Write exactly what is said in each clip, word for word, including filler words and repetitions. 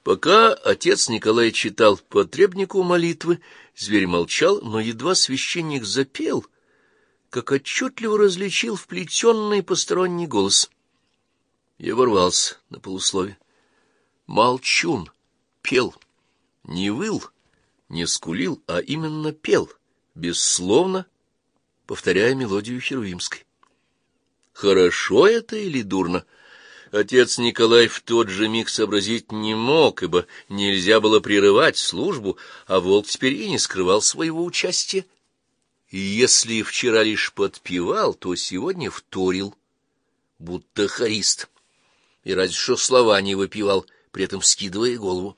Пока отец Николай читал потребнику молитвы, зверь молчал, но едва священник запел, как отчетливо различил вплетенный посторонний голос. Я ворвался на полуслове. Молчун пел, не выл, не скулил, а именно пел, бессловно повторяя мелодию херувимской. Хорошо это или дурно? Отец Николай в тот же миг сообразить не мог, ибо нельзя было прерывать службу, а волк теперь и не скрывал своего участия. И если вчера лишь подпевал, то сегодня вторил, будто хорист, и разве что слова не выпивал, при этом вскидывая голову.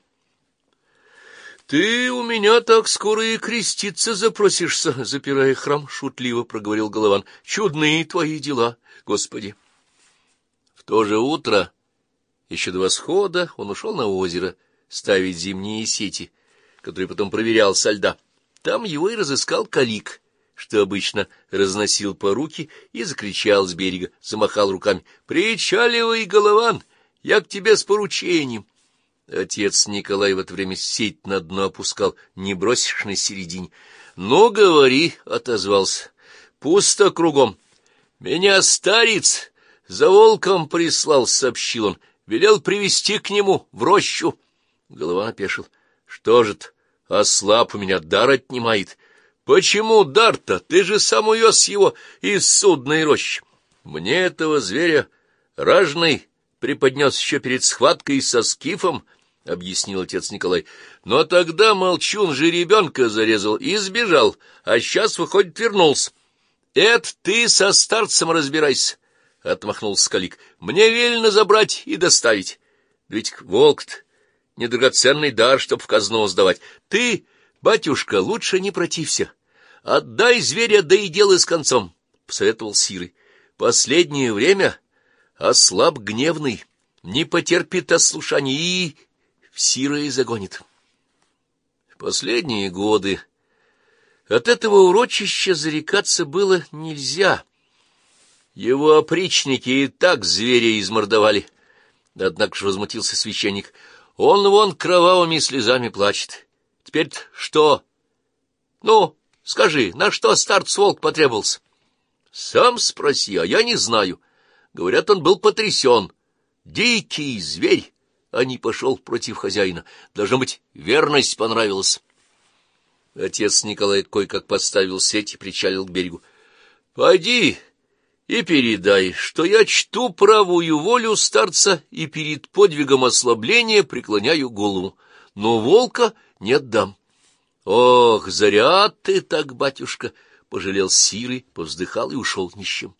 — Ты у меня так скоро и креститься запросишься, запирая храм, — шутливо проговорил Голован. — Чудные твои дела, Господи! В то же утро, еще до восхода, он ушел на озеро ставить зимние сети, которые потом проверял со льда. Там его и разыскал Калик, что обычно разносил поруки, и закричал с берега, замахал руками: «Причаливай, Голован, я к тебе с поручением!» Отец Николай в это время сеть на дно опускал, не бросишь на середине. «Ну, говори», — отозвался, — «пусто кругом. Меня старец за волком прислал», — сообщил он, — «велел привести к нему в рощу». Голован опешил. «Что же-то, ослаб у меня дар отнимает». «Почему дар-то? Ты же сам увез его из судной рощи». «Мне этого зверя ражный преподнес еще перед схваткой со скифом», — объяснил отец Николай. «Но тогда молчун же ребенка зарезал и сбежал, а сейчас, выходит, вернулся». «Это ты со старцем разбирайся», — отмахнулся Калик. «Мне велено забрать и доставить. Да ведь волк-то недрагоценный дар, чтоб в казну сдавать. Ты, батюшка, лучше не протився. Отдай зверя, да и делай с концом», — посоветовал Сирый. «Последнее время ослаб гневный, не потерпит ослушания и в Сирое загонит». В последние годы от этого урочища зарекаться было нельзя. Его опричники и так зверя измордовали. Однако же возмутился священник. Он вон кровавыми слезами плачет. Теперь-то что? Ну, скажи, на что старц-волк потребовался? Сам спроси, а я не знаю. Говорят, он был потрясен. Дикий зверь, а не пошел против хозяина. Должно быть, верность понравилась. Отец Николай кое-как подставил сеть и причалил к берегу. — Пойди и передай, что я чту правую волю старца и перед подвигом ослабления преклоняю голову, но волка не отдам. — Ох, зря ты так, батюшка! — пожалел Сирый, повздыхал и ушел нищим.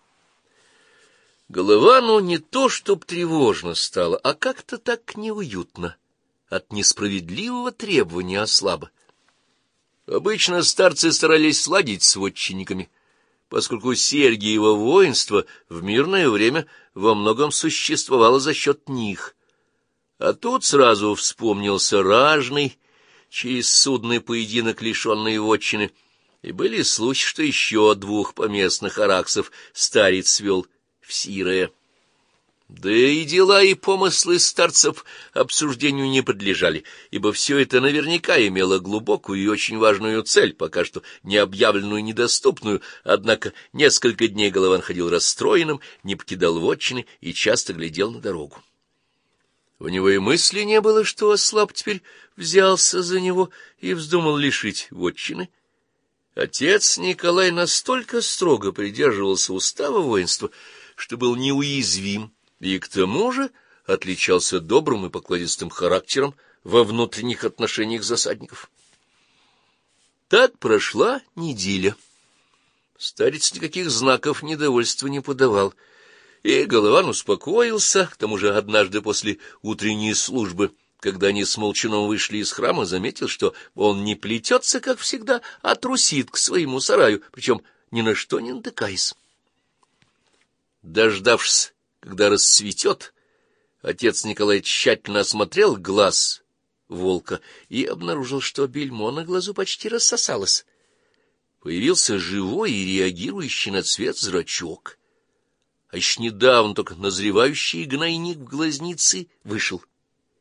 Головану не то чтоб тревожно стало, а как-то так неуютно от несправедливого требования ослаба. Обычно старцы старались сладить с вотчинниками, поскольку Сергиево воинство в мирное время во многом существовало за счет них. А тут сразу вспомнился ражный, через судный поединок лишенный вотчины, и были слухи, что еще двух поместных араксов старец свел в Сирое. Да и дела и помыслы старцев обсуждению не подлежали, ибо все это наверняка имело глубокую и очень важную цель, пока что не объявленную и недоступную, однако несколько дней Голован ходил расстроенным, не покидал вотчины и часто глядел на дорогу. У него и мысли не было, что ослаб теперь взялся за него и вздумал лишить вотчины. Отец Николай настолько строго придерживался устава воинства, что был неуязвим, и к тому же отличался добрым и покладистым характером во внутренних отношениях засадников. Так прошла неделя. Старец никаких знаков недовольства не подавал, и Голован успокоился. К тому же однажды после утренней службы, когда они с Молчуном вышли из храма, заметил, что он не плетется, как всегда, а трусит к своему сараю, причем ни на что не натыкаясь. Дождавшись, когда расцветет, отец Николай тщательно осмотрел глаз волка и обнаружил, что бельмо на глазу почти рассосалось. Появился живой и реагирующий на цвет зрачок, а еще недавно только назревающий гнойник в глазнице вышел.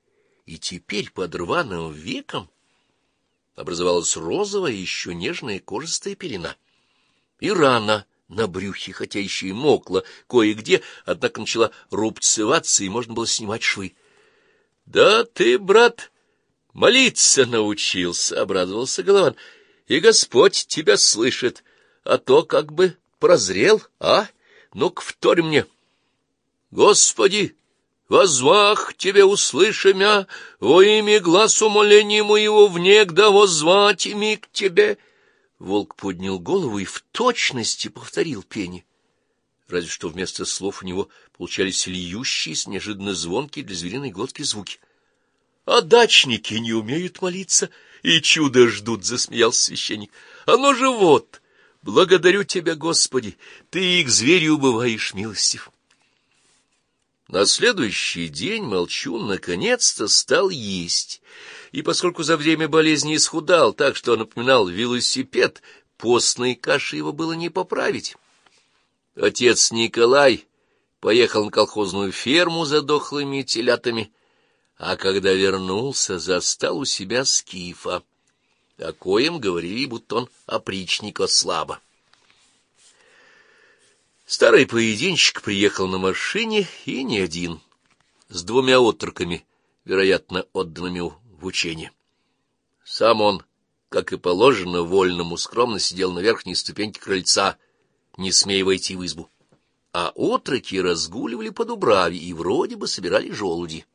и теперь под рваным веком образовалась розовая, еще нежная кожистая пелена. И рана на брюхе, хотя еще и мокла кое-где, однако начала рубцеваться, и можно было снимать швы. — Да ты, брат, молиться научился, — обрадовался Голован, — и Господь тебя слышит, а то как бы прозрел, а? Ну-ка, вторь мне. — Господи! Возвах тебе услышимя, во имя глаз умоления моего внегда воззвать ими к тебе. Волк поднял голову и в точности повторил пение, разве что вместо слов у него получались льющиеся, неожиданно звонкие для звериной глотки звуки. — А дачники не умеют молиться и чудо ждут, — засмеялся священник. — Оно же вот, благодарю тебя, Господи, ты и к зверю бываешь милостив. На следующий день Молчун наконец-то стал есть, и поскольку за время болезни исхудал так, что напоминал велосипед, постной каши его было не поправить. Отец Николай поехал на колхозную ферму за дохлыми телятами, а когда вернулся, застал у себя Скифа, о коем говорили, будто он опричника слабо. Старый поединщик приехал на машине, и не один, с двумя отроками, вероятно, отданными в учение. Сам он, как и положено, вольному скромно сидел на верхней ступеньке крыльца, не смея войти в избу. А отроки разгуливали по дубраве и вроде бы собирали желуди.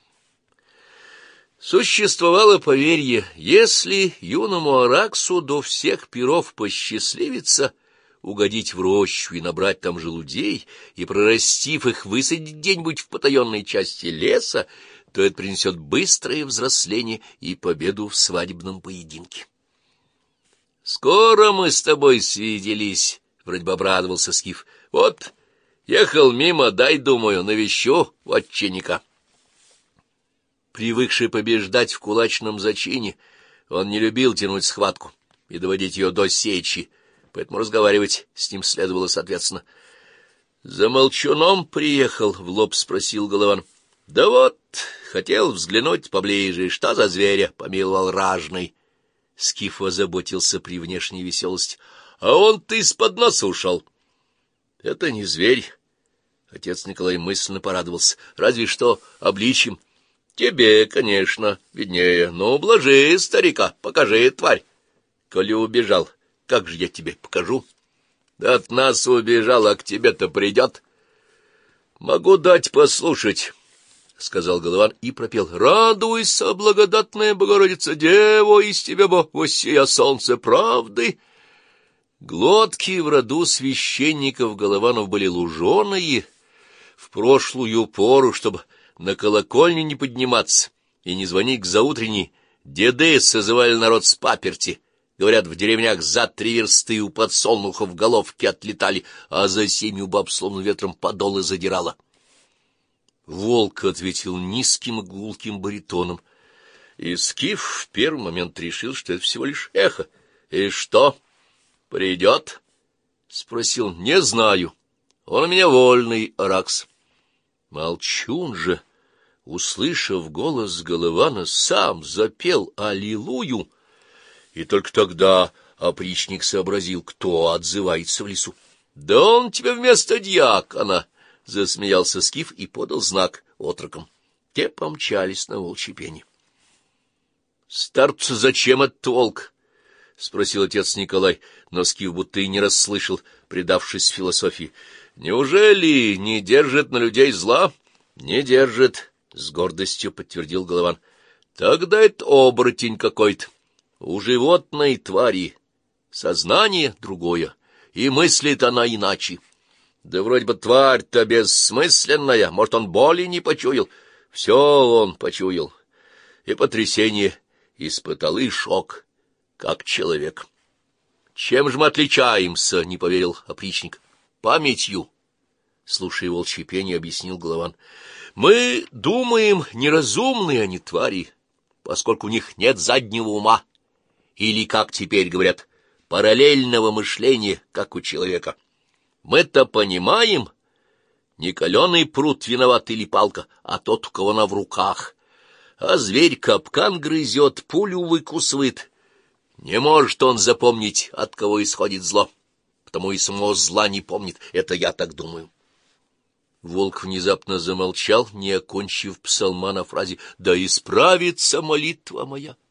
Существовало поверье, если юному Араксу до всех пиров посчастливится угодить в рощу и набрать там желудей, и, прорастив их, высадить где-нибудь в потаенной части леса, то это принесет быстрое взросление и победу в свадебном поединке. — Скоро мы с тобой свиделись, — вроде бы обрадовался Скиф. — Вот, ехал мимо, дай, думаю, навещу отчинника. Привыкший побеждать в кулачном зачине, он не любил тянуть схватку и доводить ее до сечи, поэтому разговаривать с ним следовало соответственно. — За Молчуном приехал? — в лоб спросил Голован. — Да вот, хотел взглянуть поближе, что за зверя помиловал ражный. Скиф озаботился при внешней веселости. — А он-то из-под носа ушел. — Это не зверь. Отец Николай мысленно порадовался. — Разве что обличьем. — Тебе, конечно, виднее. Ну, блажи старика, покажи, тварь. Коли убежал, как же я тебе покажу? Да от нас убежал, а к тебе-то придет. — Могу дать послушать, — сказал Голован и пропел. — Радуйся, благодатная Богородица, Дева, из тебя бо воссия солнце правды. Глотки в роду священников Голованов были луженые, в прошлую пору, чтобы на колокольню не подниматься и не звонить к заутренней, деды созывали народ с паперти. Говорят, в деревнях за три версты у подсолнухов головки отлетали, а за семью баб словно ветром подолы задирало. Волк ответил низким и гулким баритоном, и Скиф в первый момент решил, что это всего лишь эхо. — И что, придет? — спросил. — Не знаю. Он у меня вольный, Аракс. Молчун же, услышав голос Голована, сам запел аллилуйю, и только тогда опричник сообразил, кто отзывается в лесу. — Да он тебе вместо дьякона! — засмеялся Скиф и подал знак отрокам. Те помчались на волчье пение. — Старцу зачем этот волк? — спросил отец Николай, но Скиф будто и не расслышал, предавшись философии. — Неужели не держит на людей зла? — Не держит, — с гордостью подтвердил Голован. — Тогда это оборотень какой-то. У животной твари сознание другое, и мыслит она иначе. Да вроде бы тварь-то бессмысленная, может, он боли не почуял. Все он почуял, и потрясение испытал, и шок, как человек. — Чем же мы отличаемся? — не поверил опричник. — Памятью, — слушая волчье пение, объяснил Голован. — Мы думаем неразумные они твари, поскольку у них нет заднего ума, или, как теперь говорят, параллельного мышления, как у человека. Мы-то понимаем, не каленый прут виноват или палка, а тот, у кого она в руках. а зверь капкан грызет, пулю выкусывает. Не может он запомнить, от кого исходит зло, потому и самого зла не помнит. Это я так думаю. Волк внезапно замолчал, не окончив псалма на фразе «Да исправится молитва моя».